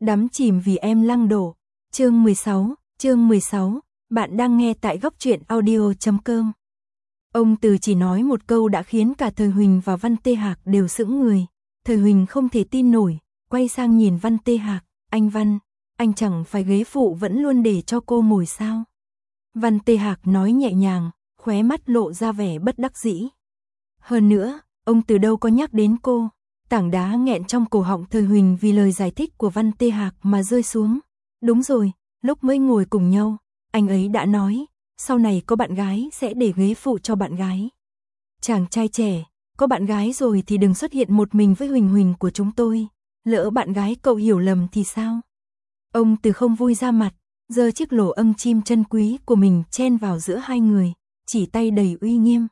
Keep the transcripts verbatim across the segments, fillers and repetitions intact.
Đắm chìm vì em lăng đổ. Chương mười sáu, chương mười sáu, bạn đang nghe tại góc truyện audio chấm com. Ông Từ chỉ nói một câu đã khiến cả Thời Huỳnh và Văn Tê Hạc đều sững người. Thời Huỳnh không thể tin nổi, quay sang nhìn Văn Tê Hạc, anh Văn, anh chẳng phải ghế phụ vẫn luôn để cho cô ngồi sao? Văn Tê Hạc nói nhẹ nhàng, khóe mắt lộ ra vẻ bất đắc dĩ. Hơn nữa, ông Từ đâu có nhắc đến cô. Tảng đá nghẹn trong cổ họng Thời Huỳnh vì lời giải thích của Văn Tê Hạc mà rơi xuống. Đúng rồi, lúc mới ngồi cùng nhau, anh ấy đã nói, sau này có bạn gái sẽ để ghế phụ cho bạn gái. Chàng trai trẻ, có bạn gái rồi thì đừng xuất hiện một mình với Huỳnh Huỳnh của chúng tôi, lỡ bạn gái cậu hiểu lầm thì sao? Ông Từ không vui ra mặt, giơ chiếc lỗ âm chim chân quý của mình chen vào giữa hai người, chỉ tay đầy uy nghiêm.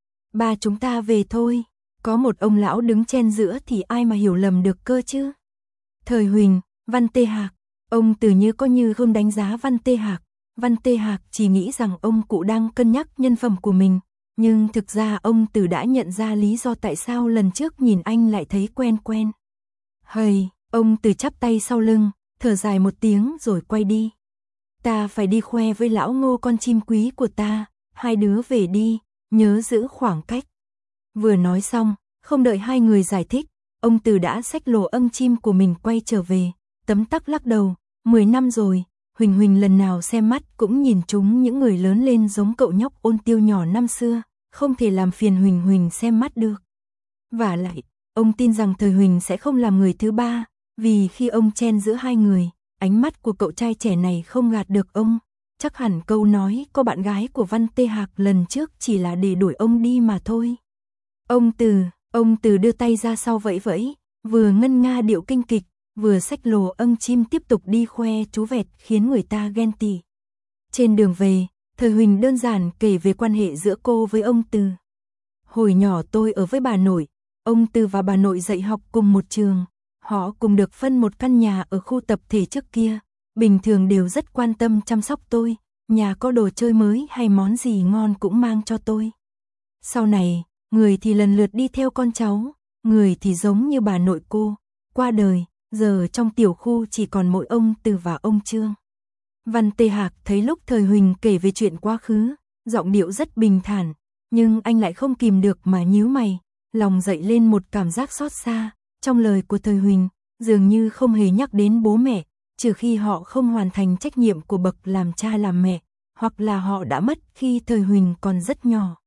Ba chúng ta về thôi. Có một ông lão đứng chen giữa thì ai mà hiểu lầm được cơ chứ. Thời Huỳnh, Văn Tê Hạc, ông Từ như có như không đánh giá Văn Tê Hạc. Văn Tê Hạc chỉ nghĩ rằng ông cụ đang cân nhắc nhân phẩm của mình. Nhưng thực ra ông Từ đã nhận ra lý do tại sao lần trước nhìn anh lại thấy quen quen. Hầy, ông Từ chắp tay sau lưng, thở dài một tiếng rồi quay đi. Ta phải đi khoe với lão Ngô con chim quý của ta, hai đứa về đi, nhớ giữ khoảng cách. Vừa nói xong, không đợi hai người giải thích, ông Từ đã xách lỗ âm chim của mình quay trở về, tấm tắc lắc đầu, mười năm rồi, Huỳnh Huỳnh lần nào xem mắt cũng nhìn chúng những người lớn lên giống cậu nhóc ôn tiêu nhỏ năm xưa, không thể làm phiền Huỳnh Huỳnh xem mắt được. Vả lại, ông tin rằng Thời Huỳnh sẽ không làm người thứ ba, vì khi ông chen giữa hai người, ánh mắt của cậu trai trẻ này không gạt được ông, chắc hẳn câu nói có bạn gái của Văn Tê Hạc lần trước chỉ là để đuổi ông đi mà thôi. Ông Từ, ông Từ đưa tay ra sau vẫy vẫy, vừa ngân nga điệu kinh kịch, vừa xách lồ âm chim tiếp tục đi khoe chú vẹt khiến người ta ghen tị. Trên đường về, Thời Huỳnh đơn giản kể về quan hệ giữa cô với ông Từ. Hồi nhỏ tôi ở với bà nội, ông Từ và bà nội dạy học cùng một trường, họ cùng được phân một căn nhà ở khu tập thể trước kia, bình thường đều rất quan tâm chăm sóc tôi, nhà có đồ chơi mới hay món gì ngon cũng mang cho tôi. Sau này, người thì lần lượt đi theo con cháu, người thì giống như bà nội cô, qua đời, giờ trong tiểu khu chỉ còn mỗi ông Từ và ông Trương. Văn Tê Hạc thấy lúc Thời Huỳnh kể về chuyện quá khứ, giọng điệu rất bình thản, nhưng anh lại không kìm được mà nhíu mày, lòng dậy lên một cảm giác xót xa, trong lời của Thời Huỳnh, dường như không hề nhắc đến bố mẹ, trừ khi họ không hoàn thành trách nhiệm của bậc làm cha làm mẹ, hoặc là họ đã mất khi Thời Huỳnh còn rất nhỏ.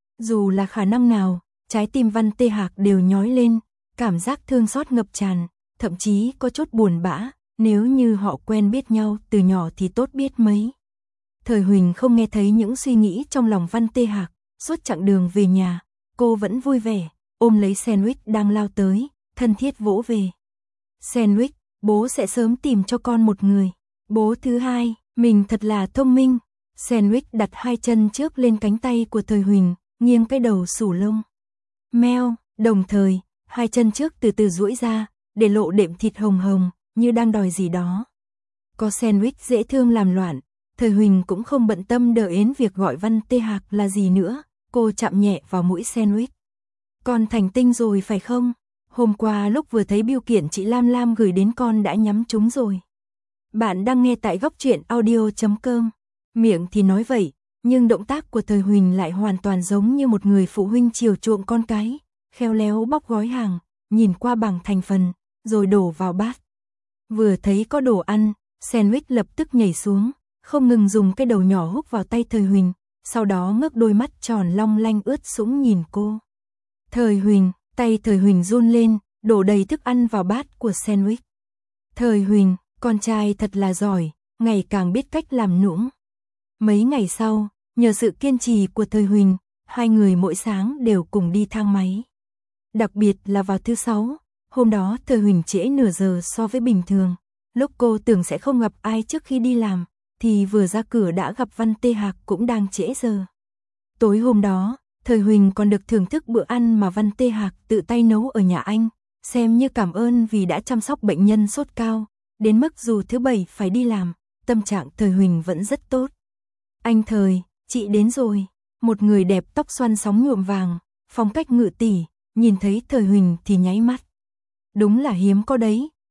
Dù là khả năng nào, trái tim Văn Tê Hạc đều nhói lên, cảm giác thương xót ngập tràn, thậm chí có chút buồn bã, nếu như họ quen biết nhau từ nhỏ thì tốt biết mấy. Thời Huỳnh không nghe thấy những suy nghĩ trong lòng Văn Tê Hạc, suốt chặng đường về nhà, cô vẫn vui vẻ, ôm lấy sandwich đang lao tới, thân thiết vỗ về. Sandwich, bố sẽ sớm tìm cho con một người. Bố thứ hai, mình thật là thông minh. Sandwich đặt hai chân trước lên cánh tay của Thời Huỳnh, nghiêng cái đầu sủ lông. Meo, đồng thời, hai chân trước từ từ duỗi ra, để lộ đệm thịt hồng hồng, như đang đòi gì đó. Có sandwich dễ thương làm loạn, Thời Huỳnh cũng không bận tâm đợi đến việc gọi Văn Tê Hạc là gì nữa, cô chạm nhẹ vào mũi sandwich. Con thành tinh rồi phải không? Hôm qua lúc vừa thấy bưu kiện chị Lam Lam gửi đến con đã nhắm trúng rồi. Bạn đang nghe tại góc truyện audio chấm com. Miệng thì nói vậy, nhưng động tác của Thời Huỳnh lại hoàn toàn giống như một người phụ huynh chiều chuộng con cái, khéo léo bóc gói hàng, nhìn qua bảng thành phần, rồi đổ vào bát. Vừa thấy có đồ ăn, sandwich lập tức nhảy xuống, không ngừng dùng cái đầu nhỏ húc vào tay Thời Huỳnh, sau đó ngước đôi mắt tròn long lanh ướt sũng nhìn cô. Thời Huỳnh, tay Thời Huỳnh run lên, đổ đầy thức ăn vào bát của sandwich. Thời Huỳnh, con trai thật là giỏi, ngày càng biết cách làm nũng. Mấy ngày sau, nhờ sự kiên trì của Thời Huỳnh, hai người mỗi sáng đều cùng đi thang máy. Đặc biệt là vào thứ sáu, hôm đó Thời Huỳnh trễ nửa giờ so với bình thường. Lúc cô tưởng sẽ không gặp ai trước khi đi làm, thì vừa ra cửa đã gặp Văn Tê Hạc cũng đang trễ giờ. Tối hôm đó, Thời Huỳnh còn được thưởng thức bữa ăn mà Văn Tê Hạc tự tay nấu ở nhà anh, xem như cảm ơn vì đã chăm sóc bệnh nhân sốt cao, đến mức dù thứ bảy phải đi làm, tâm trạng Thời Huỳnh vẫn rất tốt. Anh Thời, chị đến rồi. Một người đẹp tóc xoăn sóng nhuộm vàng, phong cách ngự tỷ, nhìn thấy Thời Huỳnh thì nháy mắt. Đúng là hiếm có đấy,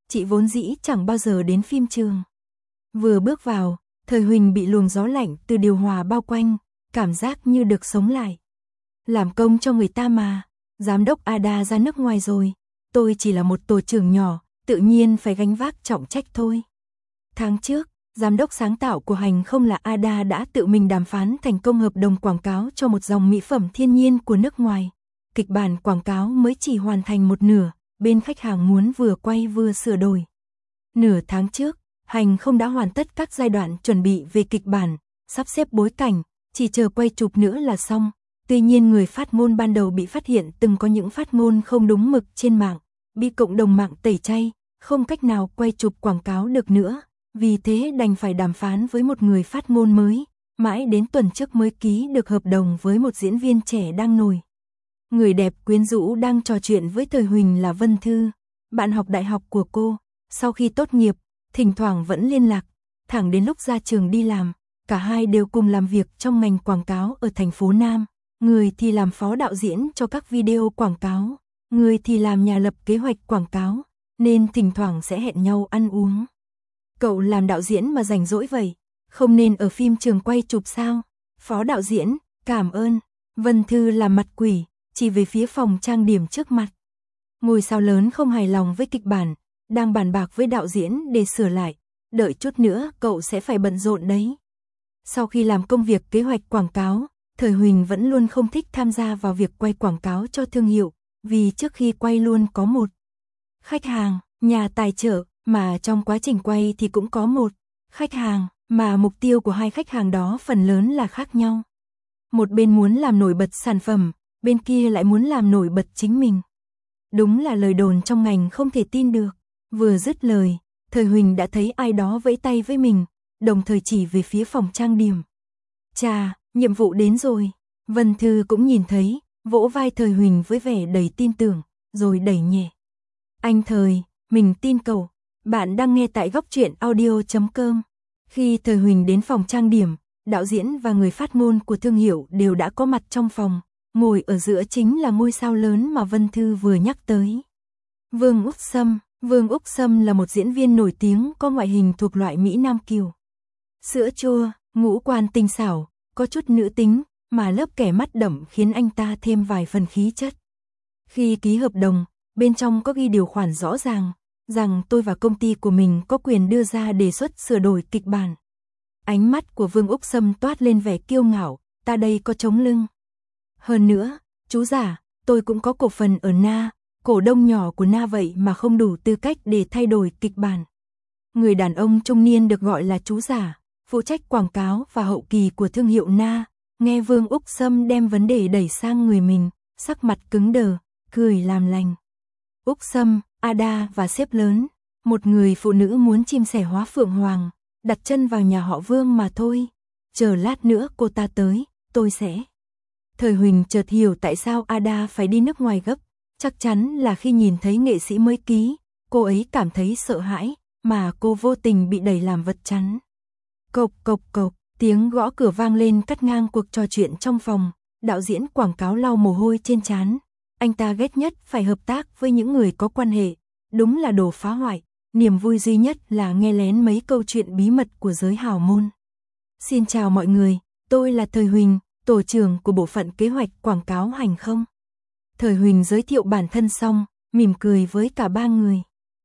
chị vốn dĩ chẳng bao giờ đến phim trường. Vừa bước vào, Thời Huỳnh bị luồng gió lạnh từ điều hòa bao quanh, cảm giác như được sống lại. Làm công cho người ta mà, giám đốc Ada ra nước ngoài rồi, tôi chỉ là một tổ trưởng nhỏ, tự nhiên phải gánh vác trọng trách thôi. Tháng trước, giám đốc sáng tạo của Hành Không là Ada đã tự mình đàm phán thành công hợp đồng quảng cáo cho một dòng mỹ phẩm thiên nhiên của nước ngoài. Kịch bản quảng cáo mới chỉ hoàn thành một nửa, bên khách hàng muốn vừa quay vừa sửa đổi. Nửa tháng trước, Hành Không đã hoàn tất các giai đoạn chuẩn bị về kịch bản, sắp xếp bối cảnh, chỉ chờ quay chụp nữa là xong. Tuy nhiên người phát ngôn ban đầu bị phát hiện từng có những phát ngôn không đúng mực trên mạng, bị cộng đồng mạng tẩy chay, không cách nào quay chụp quảng cáo được nữa, vì thế đành phải đàm phán với một người phát ngôn mới, mãi đến tuần trước mới ký được hợp đồng với một diễn viên trẻ đang nổi. Người đẹp quyến rũ đang trò chuyện với Thời Huỳnh là Vân Thư, bạn học đại học của cô, sau khi tốt nghiệp, thỉnh thoảng vẫn liên lạc, thẳng đến lúc ra trường đi làm, cả hai đều cùng làm việc trong ngành quảng cáo ở thành phố Nam. Người thì làm phó đạo diễn cho các video quảng cáo, người thì làm nhà lập kế hoạch quảng cáo, nên thỉnh thoảng sẽ hẹn nhau ăn uống. Cậu làm đạo diễn mà rảnh rỗi vậy, không nên ở phim trường quay chụp sao? Phó đạo diễn, cảm ơn. Vân Thư làm mặt quỷ, chỉ về phía phòng trang điểm trước mặt. Ngôi sao lớn không hài lòng với kịch bản, đang bàn bạc với đạo diễn để sửa lại, đợi chút nữa cậu sẽ phải bận rộn đấy. Sau khi làm công việc kế hoạch quảng cáo, Thời Huỳnh vẫn luôn không thích tham gia vào việc quay quảng cáo cho thương hiệu, vì trước khi quay luôn có một khách hàng, nhà tài trợ, mà trong quá trình quay thì cũng có một khách hàng, mà mục tiêu của hai khách hàng đó phần lớn là khác nhau. Một bên muốn làm nổi bật sản phẩm, bên kia lại muốn làm nổi bật chính mình. Đúng là lời đồn trong ngành không thể tin được. Vừa dứt lời, Thời Huỳnh đã thấy ai đó vẫy tay với mình, đồng thời chỉ về phía phòng trang điểm. Chà, nhiệm vụ đến rồi. Vân Thư cũng nhìn thấy, vỗ vai Thời Huỳnh với vẻ đầy tin tưởng, rồi đẩy nhẹ. Anh Thời, mình tin cậu. Bạn đang nghe tại góc truyện audio chấm com. Khi Thời Huỳnh đến phòng trang điểm, đạo diễn và người phát ngôn của thương hiệu đều đã có mặt trong phòng. Ngồi ở giữa chính là ngôi sao lớn mà Vân Thư vừa nhắc tới. Vương Úc Sâm. Vương Úc Sâm là một diễn viên nổi tiếng có ngoại hình thuộc loại Mỹ Nam kiều. Sữa chua, ngũ quan tinh xảo, có chút nữ tính, mà lớp kẻ mắt đậm khiến anh ta thêm vài phần khí chất. Khi ký hợp đồng, bên trong có ghi điều khoản rõ ràng, rằng tôi và công ty của mình có quyền đưa ra đề xuất sửa đổi kịch bản. Ánh mắt của Vương Úc Sâm toát lên vẻ kiêu ngạo, ta đây có chống lưng. Hơn nữa, chú giả, tôi cũng có cổ phần ở Na, cổ đông nhỏ của Na vậy mà không đủ tư cách để thay đổi kịch bản. Người đàn ông trung niên được gọi là chú giả, phụ trách quảng cáo và hậu kỳ của thương hiệu Na, nghe Vương Úc Sâm đem vấn đề đẩy sang người mình, sắc mặt cứng đờ, cười làm lành. Úc Sâm, Ada và sếp lớn, một người phụ nữ muốn chim sẻ hóa phượng hoàng, đặt chân vào nhà họ Vương mà thôi. Chờ lát nữa cô ta tới, tôi sẽ. Thời Huỳnh chợt hiểu tại sao Ada phải đi nước ngoài gấp, chắc chắn là khi nhìn thấy nghệ sĩ mới ký, cô ấy cảm thấy sợ hãi, mà cô vô tình bị đẩy làm vật chắn. Cộc cộc cộc, tiếng gõ cửa vang lên cắt ngang cuộc trò chuyện trong phòng, đạo diễn quảng cáo lau mồ hôi trên trán. Anh ta ghét nhất phải hợp tác với những người có quan hệ, đúng là đồ phá hoại, niềm vui duy nhất là nghe lén mấy câu chuyện bí mật của giới hào môn. Xin chào mọi người, tôi là Thời Huỳnh, tổ trưởng của bộ phận kế hoạch quảng cáo Hành Không. Thời Huỳnh giới thiệu bản thân xong, mỉm cười với cả ba người.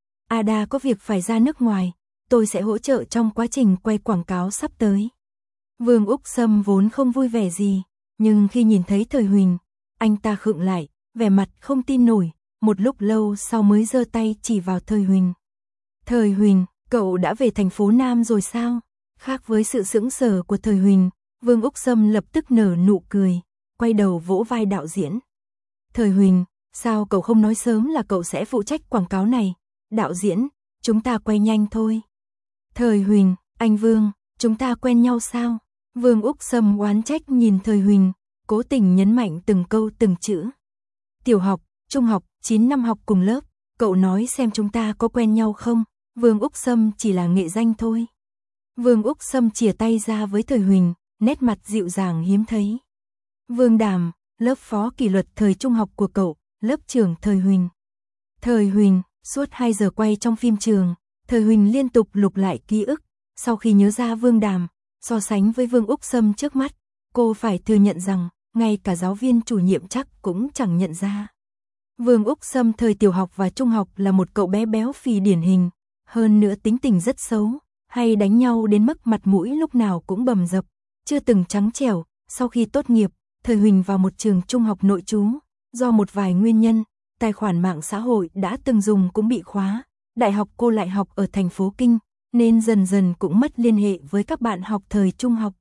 Ada có việc phải ra nước ngoài, tôi sẽ hỗ trợ trong quá trình quay quảng cáo sắp tới. Vương Úc Sâm vốn không vui vẻ gì, nhưng khi nhìn thấy Thời Huỳnh, anh ta khựng lại, vẻ mặt không tin nổi, một lúc lâu sau mới giơ tay chỉ vào Thời Huỳnh. Thời Huỳnh, cậu đã về thành phố Nam rồi sao? Khác với sự sững sờ của Thời Huỳnh, Vương Úc Sâm lập tức nở nụ cười, quay đầu vỗ vai đạo diễn. Thời Huỳnh, sao cậu không nói sớm là cậu sẽ phụ trách quảng cáo này? Đạo diễn, chúng ta quay nhanh thôi. Thời Huỳnh, anh Vương, chúng ta quen nhau sao? Vương Úc Sâm oán trách nhìn Thời Huỳnh, cố tình nhấn mạnh từng câu từng chữ. Tiểu học, trung học, chín năm học cùng lớp, cậu nói xem chúng ta có quen nhau không? Vương Úc Sâm chỉ là nghệ danh thôi. Vương Úc Sâm chìa tay ra với Thời Huỳnh, nét mặt dịu dàng hiếm thấy. Vương Đàm, lớp phó kỷ luật thời trung học của cậu, lớp trưởng Thời Huỳnh. Thời Huỳnh, Suốt hai giờ quay trong phim trường, Thời Huỳnh liên tục lục lại ký ức, sau khi nhớ ra Vương Đàm, so sánh với Vương Úc Sâm trước mắt, cô phải thừa nhận rằng, ngay cả giáo viên chủ nhiệm chắc cũng chẳng nhận ra. Vương Úc Sâm thời tiểu học và trung học là một cậu bé béo phì điển hình, hơn nữa tính tình rất xấu, hay đánh nhau đến mức mặt mũi lúc nào cũng bầm dập, chưa từng trắng trẻo. Sau khi tốt nghiệp, Thời Huỳnh vào một trường trung học nội trú, do một vài nguyên nhân, tài khoản mạng xã hội đã từng dùng cũng bị khóa. Đại học cô lại học ở thành phố Kinh, nên dần dần cũng mất liên hệ với các bạn học thời trung học.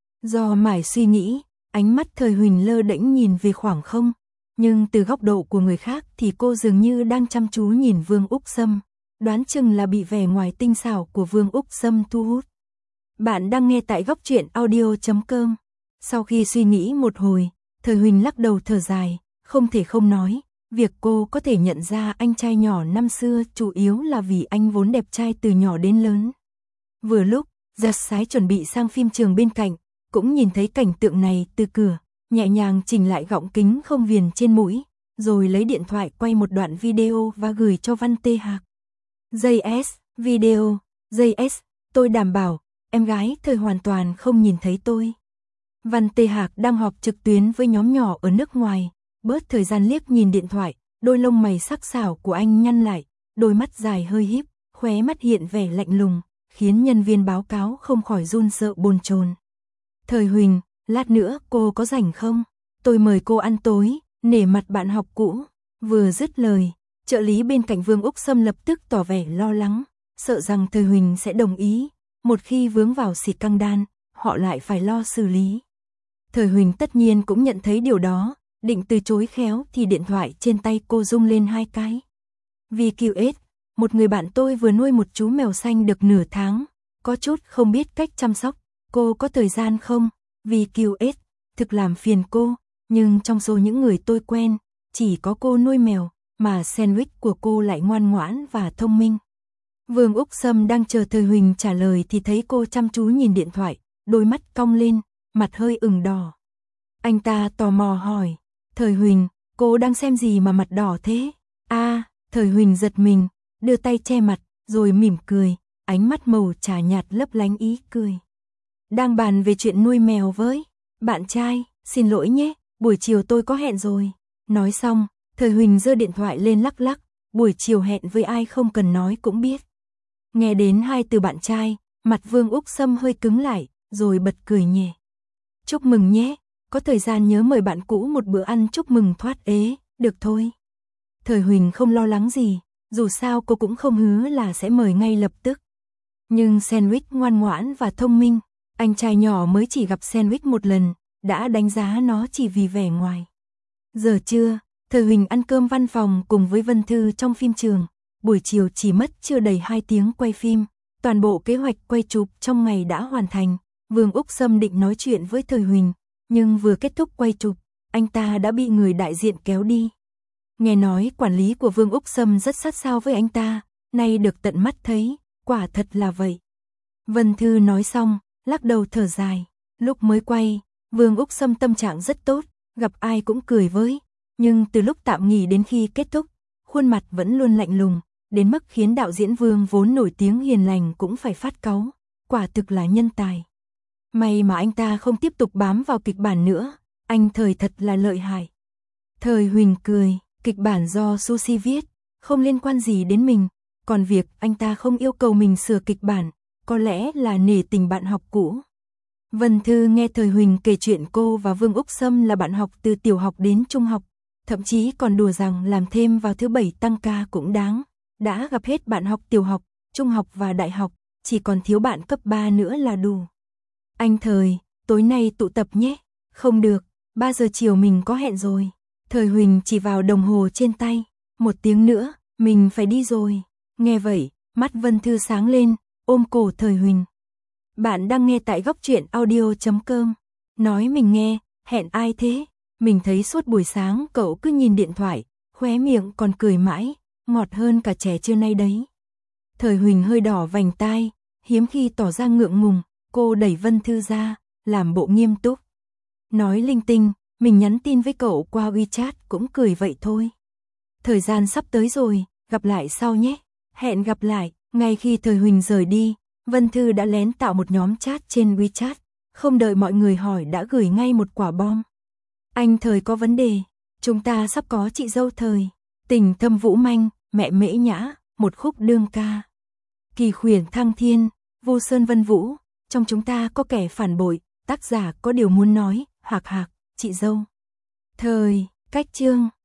Do mải suy nghĩ, ánh mắt Thời Huỳnh lơ đễnh nhìn về khoảng không, nhưng từ góc độ của người khác thì cô dường như đang chăm chú nhìn Vương Úc Sâm, đoán chừng là bị vẻ ngoài tinh xảo của Vương Úc Sâm thu hút. Bạn đang nghe tại góc truyện audio chấm com. Sau khi suy nghĩ một hồi, Thời Huỳnh lắc đầu thở dài, không thể không nói, việc cô có thể nhận ra anh trai nhỏ năm xưa chủ yếu là vì anh vốn đẹp trai từ nhỏ đến lớn. Vừa lúc, Giật Sái chuẩn bị sang phim trường bên cạnh, cũng nhìn thấy cảnh tượng này từ cửa, nhẹ nhàng chỉnh lại gọng kính không viền trên mũi, rồi lấy điện thoại quay một đoạn video và gửi cho Văn Tê Hạc. giê ét, video, giê ét, tôi đảm bảo, em gái Thời hoàn toàn không nhìn thấy tôi. Văn Tê Hạc đang họp trực tuyến với nhóm nhỏ ở nước ngoài, bớt thời gian liếc nhìn điện thoại, đôi lông mày sắc sảo của anh nhăn lại, đôi mắt dài hơi híp, khóe mắt hiện vẻ lạnh lùng, khiến nhân viên báo cáo không khỏi run sợ bồn chồn. Thời Huỳnh, lát nữa cô có rảnh không? Tôi mời cô ăn tối, nể mặt bạn học cũ. Vừa dứt lời, trợ lý bên cạnh Vương Úc Sâm lập tức tỏ vẻ lo lắng, sợ rằng Thời Huỳnh sẽ đồng ý, một khi vướng vào xịt căng đan, họ lại phải lo xử lý. Thời Huỳnh tất nhiên cũng nhận thấy điều đó, định từ chối khéo thì điện thoại trên tay cô rung lên hai cái. vê quy ét, một người bạn tôi vừa nuôi một chú mèo xanh được nửa tháng, có chút không biết cách chăm sóc, cô có thời gian không? vê quy ét, thực làm phiền cô, nhưng trong số những người tôi quen, chỉ có cô nuôi mèo, mà sandwich của cô lại ngoan ngoãn và thông minh. Vương Úc Sâm đang chờ Thời Huỳnh trả lời thì thấy cô chăm chú nhìn điện thoại, đôi mắt cong lên, mặt hơi ửng đỏ. Anh ta tò mò hỏi, Thời Huỳnh, cô đang xem gì mà mặt đỏ thế? A, à, Thời Huỳnh giật mình, đưa tay che mặt, rồi mỉm cười, ánh mắt màu trà nhạt lấp lánh ý cười. Đang bàn về chuyện nuôi mèo với bạn trai, xin lỗi nhé, buổi chiều tôi có hẹn rồi. Nói xong, Thời Huỳnh giơ điện thoại lên lắc lắc, buổi chiều hẹn với ai không cần nói cũng biết. Nghe đến hai từ bạn trai, mặt Vương Úc Sâm hơi cứng lại, rồi bật cười nhẹ. Chúc mừng nhé, có thời gian nhớ mời bạn cũ một bữa ăn chúc mừng thoát ế, được thôi. Thời Huỳnh không lo lắng gì, dù sao cô cũng không hứa là sẽ mời ngay lập tức. Nhưng sandwich ngoan ngoãn và thông minh, anh trai nhỏ mới chỉ gặp sandwich một lần, đã đánh giá nó chỉ vì vẻ ngoài. Giờ trưa, Thời Huỳnh ăn cơm văn phòng cùng với Vân Thư trong phim trường, buổi chiều chỉ mất chưa đầy hai tiếng quay phim, toàn bộ kế hoạch quay chụp trong ngày đã hoàn thành. Vương Úc Sâm định nói chuyện với Thời Huỳnh, nhưng vừa kết thúc quay chụp, anh ta đã bị người đại diện kéo đi. Nghe nói quản lý của Vương Úc Sâm rất sát sao với anh ta, nay được tận mắt thấy, quả thật là vậy. Vân Thư nói xong, lắc đầu thở dài, lúc mới quay, Vương Úc Sâm tâm trạng rất tốt, gặp ai cũng cười với, nhưng từ lúc tạm nghỉ đến khi kết thúc, khuôn mặt vẫn luôn lạnh lùng, đến mức khiến đạo diễn Vương vốn nổi tiếng hiền lành cũng phải phát cáu, quả thực là nhân tài. May mà anh ta không tiếp tục bám vào kịch bản nữa, anh Thời thật là lợi hại. Thời Huỳnh cười, kịch bản do Sushi viết, không liên quan gì đến mình, còn việc anh ta không yêu cầu mình sửa kịch bản, có lẽ là nể tình bạn học cũ. Vân Thư nghe Thời Huỳnh kể chuyện cô và Vương Úc Sâm là bạn học từ tiểu học đến trung học, thậm chí còn đùa rằng làm thêm vào thứ bảy tăng ca cũng đáng, đã gặp hết bạn học tiểu học, trung học và đại học, chỉ còn thiếu bạn cấp ba nữa là đủ. Anh Thời, tối nay tụ tập nhé. Không được, ba giờ chiều mình có hẹn rồi. Thời Huỳnh chỉ vào đồng hồ trên tay, một tiếng nữa, mình phải đi rồi. Nghe vậy, mắt Vân Thư sáng lên, ôm cổ Thời Huỳnh. Bạn đang nghe tại góc truyện audio chấm com. Nói mình nghe, hẹn ai thế? Mình thấy suốt buổi sáng cậu cứ nhìn điện thoại, khóe miệng còn cười mãi, ngọt hơn cả trẻ trưa nay đấy. Thời Huỳnh hơi đỏ vành tai, hiếm khi tỏ ra ngượng ngùng, cô đẩy Vân Thư ra, làm bộ nghiêm túc. Nói linh tinh, mình nhắn tin với cậu qua WeChat cũng cười vậy thôi. Thời gian sắp tới rồi, gặp lại sau nhé. Hẹn gặp lại. Ngay khi Thời Huỳnh rời đi, Vân Thư đã lén tạo một nhóm chat trên WeChat, không đợi mọi người hỏi đã gửi ngay một quả bom. Anh Thời có vấn đề, chúng ta sắp có chị dâu Thời. Tình thâm vũ manh, mẹ Mễ Nhã, một khúc đương ca. Kỳ khuyển thăng thiên, vô sơn vân vũ, trong chúng ta có kẻ phản bội, tác giả có điều muốn nói, hạc hạc, chị dâu Thời, cách chương.